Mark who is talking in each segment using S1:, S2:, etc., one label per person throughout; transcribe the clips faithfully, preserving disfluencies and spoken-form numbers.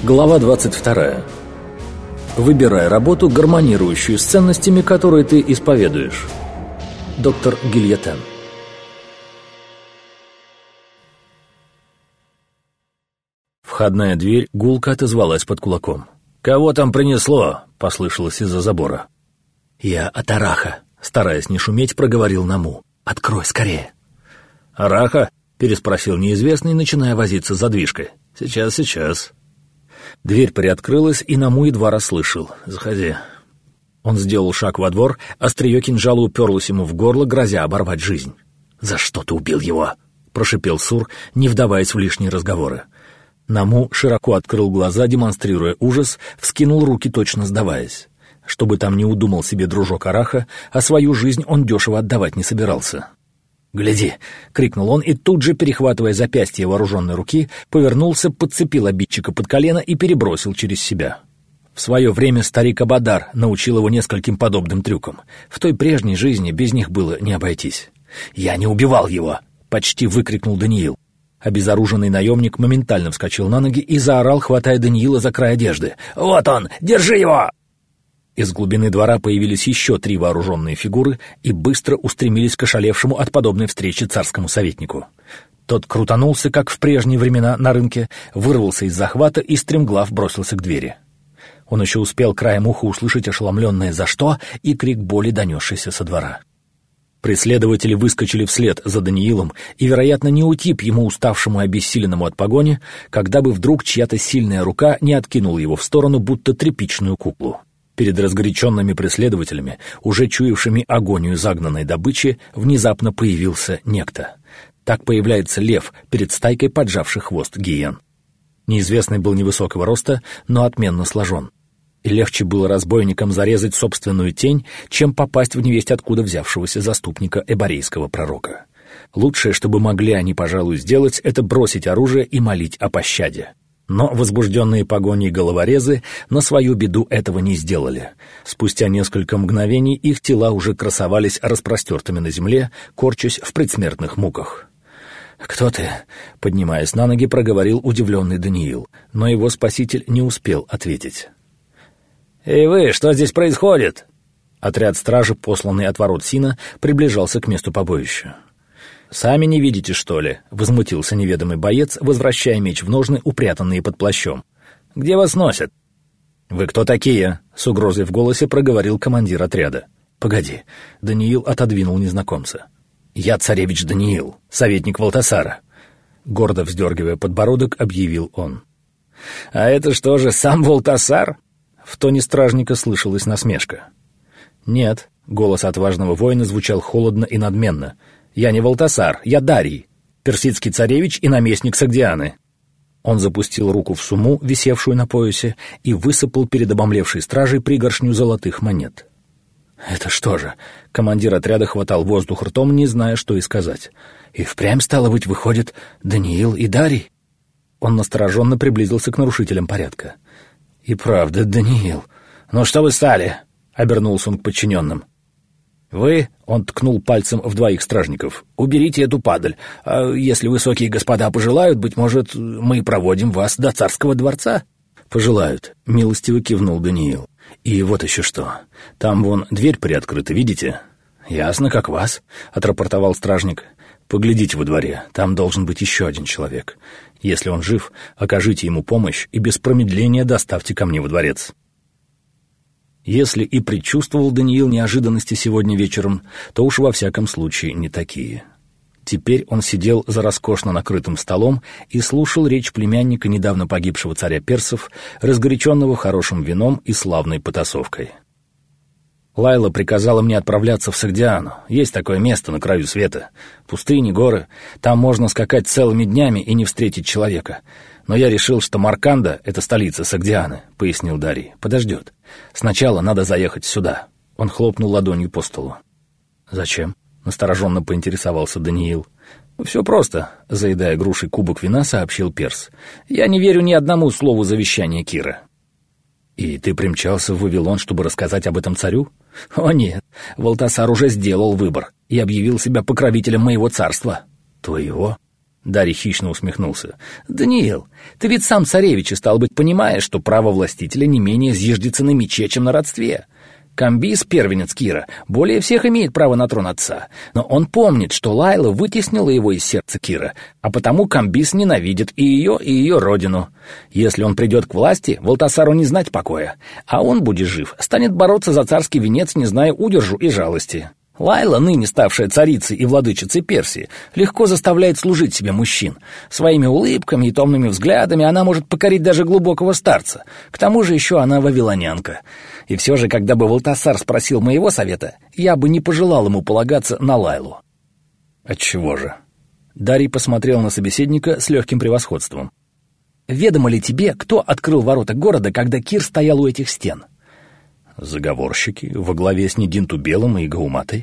S1: Глава двадцать вторая. Выбирай работу, гармонирующую с ценностями, которые ты исповедуешь. Доктор Гильотен. Входная дверь гулко отозвалась под кулаком. «Кого там принесло?» — послышалось из-за забора. «Я от Араха», — стараясь не шуметь, проговорил Наму. «Открой скорее». «Араха?» — переспросил неизвестный, начиная возиться с задвижкой. «Сейчас, сейчас». Дверь приоткрылась, и Наму едва расслышал. «Заходи». Он сделал шаг во двор, острие кинжала уперлось ему в горло, грозя оборвать жизнь. «За что ты убил его?» — прошипел Сур, не вдаваясь в лишние разговоры. Наму широко открыл глаза, демонстрируя ужас, вскинул руки, точно сдаваясь. Чтобы там не удумал себе дружок Араха, а свою жизнь он дешево отдавать не собирался. «Гляди!» — крикнул он, и тут же, перехватывая запястье вооруженной руки, повернулся, подцепил обидчика под колено и перебросил через себя. В свое время старик Абадар научил его нескольким подобным трюкам. В той прежней жизни без них было не обойтись. «Я не убивал его!» — почти выкрикнул Даниил. Обезоруженный наемник моментально вскочил на ноги и заорал, хватая Даниила за край одежды. «Вот он! Держи его!» Из глубины двора появились еще три вооруженные фигуры и быстро устремились к ошалевшему от подобной встречи царскому советнику. Тот крутанулся, как в прежние времена на рынке, вырвался из захвата и стремглав бросился к двери. Он еще успел краем уха услышать ошеломленное «за что?» и крик боли, донесшийся со двора. Преследователи выскочили вслед за Даниилом, и, вероятно, не уйти б ему, уставшему и обессиленному от погони, когда бы вдруг чья-то сильная рука не откинула его в сторону, будто тряпичную куклу. Перед разгоряченными преследователями, уже чуявшими агонию загнанной добычи, внезапно появился некто. Так появляется лев перед стайкой поджавших хвост гиен. Неизвестный был невысокого роста, но отменно сложен. И легче было разбойникам зарезать собственную тень, чем попасть в невесть откуда взявшегося заступника эборейского пророка. Лучшее, что бы могли они, пожалуй, сделать, это бросить оружие и молить о пощаде. Но возбужденные погоней головорезы на свою беду этого не сделали. Спустя несколько мгновений их тела уже красовались распростертыми на земле, корчась в предсмертных муках. «Кто ты?» — поднимаясь на ноги, проговорил удивленный Даниил, но его спаситель не успел ответить. «Эй вы, что здесь происходит?» Отряд стражи, посланный от ворот Сина, приближался к месту побоища. «Сами не видите, что ли?» — возмутился неведомый боец, возвращая меч в ножны, упрятанные под плащом. «Где вас носят?» «Вы кто такие?» — с угрозой в голосе проговорил командир отряда. «Погоди». Даниил отодвинул незнакомца. «Я царевич Даниил, советник Валтасара», — гордо вздергивая подбородок, объявил он. «А это что же, сам Валтасар?» В тоне стражника слышалась насмешка. «Нет», — голос отважного воина звучал холодно и надменно. «Я не Валтасар, я Дарий, персидский царевич и наместник Согдианы». Он запустил руку в сумму, висевшую на поясе, и высыпал перед обомлевшей стражей пригоршню золотых монет. «Это что же?» — командир отряда хватал воздух ртом, не зная, что и сказать. «И впрямь, стало быть, выходит, Даниил и Дарий?» Он настороженно приблизился к нарушителям порядка. «И правда, Даниил. Ну что вы стали?» — обернулся он к подчиненным. «Вы», — он ткнул пальцем в двоих стражников, — «уберите эту падаль. А если высокие господа пожелают, быть может, мы проводим вас до царского дворца?» «Пожелают», — милостиво кивнул Даниил. «И вот еще что. Там вон дверь приоткрыта, видите?» «Ясно, как вас», — отрапортовал стражник. «Поглядите во дворе, там должен быть еще один человек. Если он жив, окажите ему помощь и без промедления доставьте ко мне во дворец». Если и предчувствовал Даниил неожиданности сегодня вечером, то уж во всяком случае не такие. Теперь он сидел за роскошно накрытым столом и слушал речь племянника недавно погибшего царя персов, разгоряченного хорошим вином и славной потасовкой. «Лайла приказала мне отправляться в Согдиану. Есть такое место на краю света. Пустыни, горы. Там можно скакать целыми днями и не встретить человека. Но я решил, что Марканда — это столица Согдианы», — пояснил Дарий. «Подождет. Сначала надо заехать сюда». Он хлопнул ладонью по столу. «Зачем?» — настороженно поинтересовался Даниил. «Все просто», — заедая грушей кубок вина, сообщил перс. «Я не верю ни одному слову завещания Кира». «И ты примчался в Вавилон, чтобы рассказать об этом царю?» «О нет, Валтасар уже сделал выбор и объявил себя покровителем моего царства». «Твоего?» Дарий хищно усмехнулся. «Даниил, ты ведь сам царевич, и, стал быть, понимаешь, что право властителя не менее зиждется на мече, чем на родстве. Камбис, первенец Кира, более всех имеет право на трон отца, но он помнит, что Лайла вытеснила его из сердца Кира, а потому Камбис ненавидит и ее, и ее родину. Если он придет к власти, Валтасару не знать покоя, а он, будь жив, станет бороться за царский венец, не зная удержу и жалости. Лайла, ныне ставшая царицей и владычицей Персии, легко заставляет служить себе мужчин. Своими улыбками и томными взглядами она может покорить даже глубокого старца. К тому же еще она вавилонянка. И все же, когда бы Валтасар спросил моего совета, я бы не пожелал ему полагаться на Лайлу». «Отчего же?» Дарий посмотрел на собеседника с легким превосходством. «Ведомо ли тебе, кто открыл ворота города, когда Кир стоял у этих стен?» «Заговорщики во главе с Нидинту-Белым и Гауматой».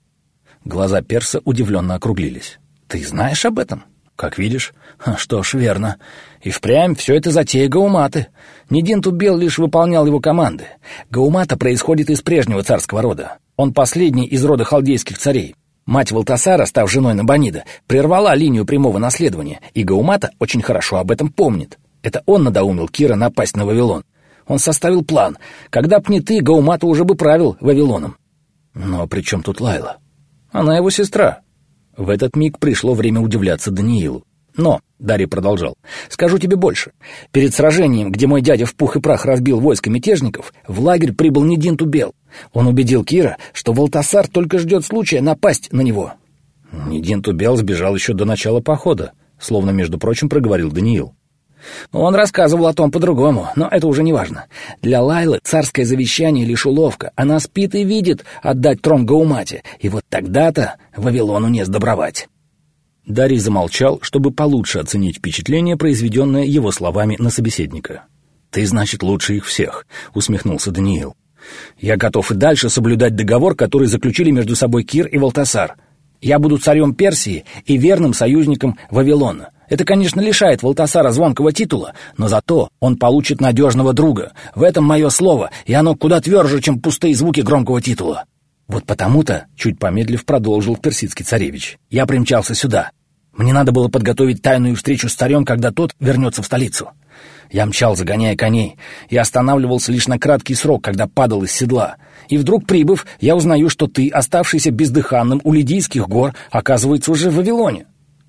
S1: Глаза перса удивленно округлились. «Ты знаешь об этом?» «Как видишь». «Что ж, верно. И впрямь все это затея Гауматы. Нидинту-Бел лишь выполнял его команды. Гаумата происходит из прежнего царского рода. Он последний из рода халдейских царей. Мать Валтасара, став женой Набонида, прервала линию прямого наследования, и Гаумата очень хорошо об этом помнит. Это он надоумил Кира напасть на Вавилон. Он составил план. Когда б не ты, Гаумата уже бы правил Вавилоном». «Но при чем тут Лайла?» «Она его сестра». В этот миг пришло время удивляться Даниилу. «Но», — Дарий продолжал, — «скажу тебе больше. Перед сражением, где мой дядя в пух и прах разбил войско мятежников, в лагерь прибыл Нидинту-Бел. Он убедил Кира, что Валтасар только ждет случая напасть на него». «Нидинту-Бел сбежал еще до начала похода», — словно, между прочим, проговорил Даниил. Он рассказывал о том по-другому, но это уже не важно. Для Лайлы царское завещание лишь уловка. Она спит и видит отдать трон Гаумате, и вот тогда-то Вавилону не сдобровать». Дарий замолчал, чтобы получше оценить впечатление, произведенное его словами на собеседника. «Ты, значит, лучше их всех», — усмехнулся Даниил. «Я готов и дальше соблюдать договор, который заключили между собой Кир и Валтасар. Я буду царем Персии и верным союзником Вавилона. Это, конечно, лишает Валтасара звонкого титула, но зато он получит надежного друга. В этом мое слово, и оно куда тверже, чем пустые звуки громкого титула. Вот потому-то, чуть помедлив, продолжил персидский царевич, я примчался сюда. Мне надо было подготовить тайную встречу с царем, когда тот вернется в столицу. Я мчал, загоняя коней, и останавливался лишь на краткий срок, когда падал из седла. И вдруг, прибыв, я узнаю, что ты, оставшийся бездыханным у Лидийских гор, оказывается уже в Вавилоне».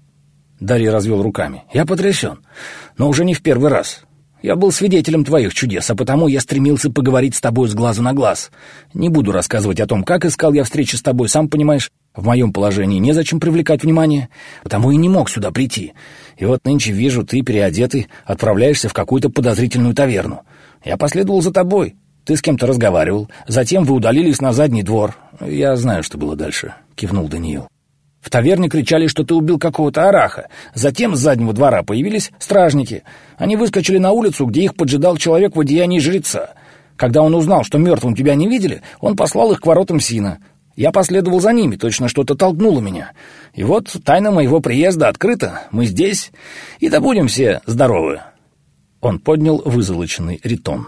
S1: Дарий развел руками. «Я потрясен, но уже не в первый раз. Я был свидетелем твоих чудес, а потому я стремился поговорить с тобой с глазу на глаз. Не буду рассказывать о том, как искал я встречи с тобой, сам понимаешь, в моем положении незачем привлекать внимание, потому и не мог сюда прийти. И вот нынче вижу, ты, переодетый, отправляешься в какую-то подозрительную таверну. Я последовал за тобой, ты с кем-то разговаривал, затем вы удалились на задний двор. Я знаю, что было дальше», — кивнул Даниил. «В таверне кричали, что ты убил какого-то араха. Затем с заднего двора появились стражники. Они выскочили на улицу, где их поджидал человек в одеянии жреца. Когда он узнал, что мертвым тебя не видели, он послал их к воротам Сина. Я последовал за ними, точно что-то толкнуло меня. И вот тайна моего приезда открыта. Мы здесь, и да будем все здоровы». Он поднял вызолоченный ритон.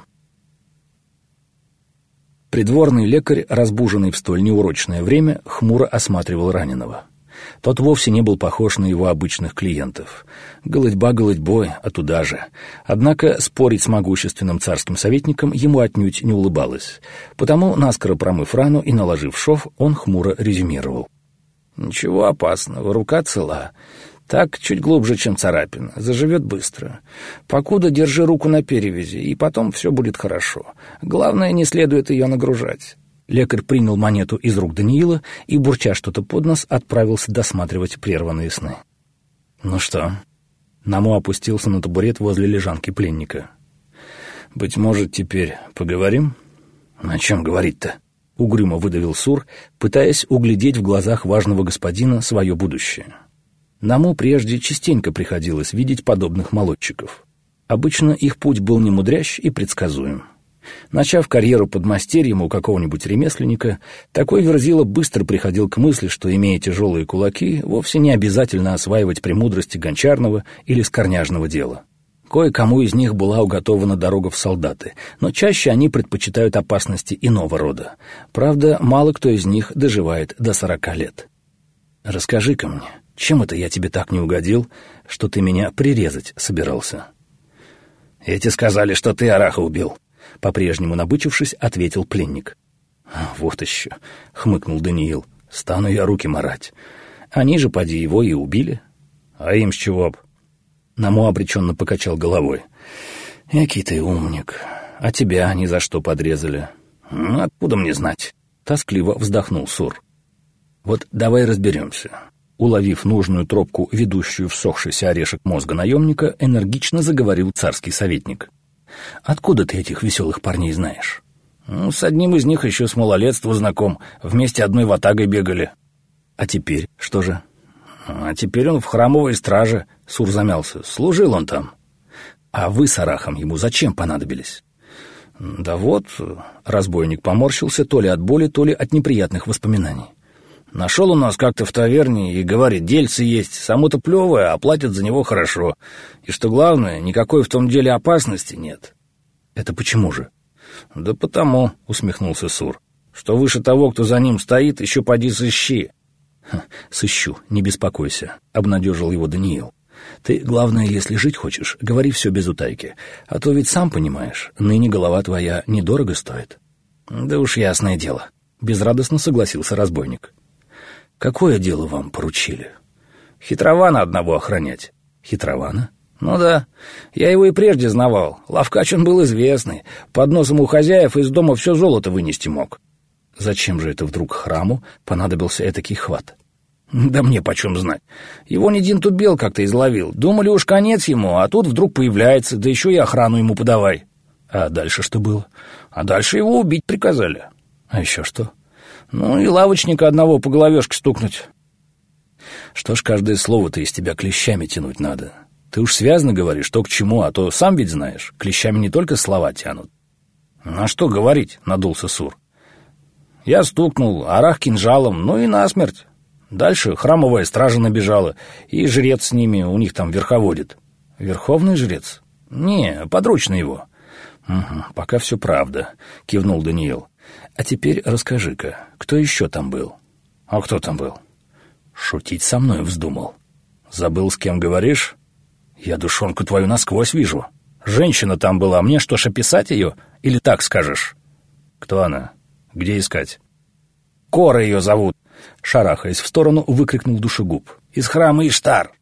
S1: Придворный лекарь, разбуженный в столь неурочное время, хмуро осматривал раненого. Тот вовсе не был похож на его обычных клиентов. Голодьба голодьбой, а туда же. Однако спорить с могущественным царским советником ему отнюдь не улыбалось. Потому, наскоро промыв рану и наложив шов, он хмуро резюмировал. «Ничего опасного, рука цела. Так чуть глубже, чем царапина. Заживет быстро. Покуда держи руку на перевязи, и потом все будет хорошо. Главное, не следует ее нагружать». Лекарь принял монету из рук Даниила и, бурча что-то под нос, отправился досматривать прерванные сны. «Ну что?» Наму опустился на табурет возле лежанки пленника. «Быть может, теперь поговорим?» «О чем говорить-то?» — угрюмо выдавил Сур, пытаясь углядеть в глазах важного господина свое будущее. Наму прежде частенько приходилось видеть подобных молодчиков. Обычно их путь был немудрящ и предсказуем. Начав карьеру подмастерьем у какого-нибудь ремесленника, такой верзила быстро приходил к мысли, что, имея тяжелые кулаки, вовсе не обязательно осваивать премудрости гончарного или скорняжного дела. Кое-кому из них была уготована дорога в солдаты, но чаще они предпочитают опасности иного рода. Правда, мало кто из них доживает до сорока лет. «Расскажи-ка мне», Чем это я тебе так не угодил, что ты меня прирезать собирался?» «Эти сказали, что ты Араха убил», — по-прежнему набычившись, ответил пленник. «Вот еще», — хмыкнул Даниил, — «стану я руки марать. Они же, поди, его и убили». «А им с чего б?» Наму обреченно покачал головой. «Экий ты умник. А тебя ни за что подрезали». «Ну, откуда мне знать?» — тоскливо вздохнул Сур. «Вот давай разберемся». Уловив нужную тропку, ведущую в сохшийся орешек мозга наемника, энергично заговорил царский советник. «Откуда ты этих веселых парней знаешь?» «Ну, с одним из них еще с малолетства знаком. Вместе одной ватагой бегали». «А теперь что же?» «А теперь он в храмовой страже», — Сур замялся. «Служил он там». «А вы с Арахом ему зачем понадобились?» «Да вот...» — разбойник поморщился то ли от боли, то ли от неприятных воспоминаний. «Нашел у нас как-то в таверне и говорит, дельце есть, само-то плевое, а платят за него хорошо. И что главное, никакой в том деле опасности нет». «Это почему же?» «Да потому», — усмехнулся Сур, — «что выше того, кто за ним стоит, еще поди сыщи». «Сыщу, не беспокойся», — обнадежил его Даниил. «Ты, главное, если жить хочешь, говори все без утайки, а то ведь сам понимаешь, ныне голова твоя недорого стоит». «Да уж ясное дело», — безрадостно согласился разбойник. «Какое дело вам поручили?» «Хитрована одного охранять». «Хитрована?» «Ну да, я его и прежде знавал. Лавкач он был известный. Под носом у хозяев из дома все золото вынести мог». «Зачем же это вдруг храму понадобился этакий хват?» «Да мне почем знать. Его Нидин Тубел как-то изловил. Думали, уж конец ему, а тут вдруг появляется, да еще и охрану ему подавай». «А дальше что было?» «А дальше его убить приказали». «А еще что?» «Ну и лавочника одного по головешке стукнуть». «Что ж, каждое слово-то из тебя клещами тянуть надо. Ты уж связно говоришь, что к чему, а то сам ведь знаешь, клещами не только слова тянут». «А что говорить?» — надулся Сур. «Я стукнул, Арах кинжалом, ну и насмерть. Дальше храмовая стража набежала, и жрец с ними, у них там верховодит». «Верховный жрец?» «Не, подручный его». «Угу, пока все правда», — кивнул Даниил. «А теперь расскажи-ка, кто еще там был?» «А кто там был?» «Шутить со мной вздумал». «Забыл, с кем говоришь?» «Я душонку твою насквозь вижу. Женщина там была, мне что ж описать ее? Или так скажешь?» «Кто она? Где искать?» «Кора ее зовут», — шарахаясь в сторону, выкрикнул душегуб. «Из храма Иштар».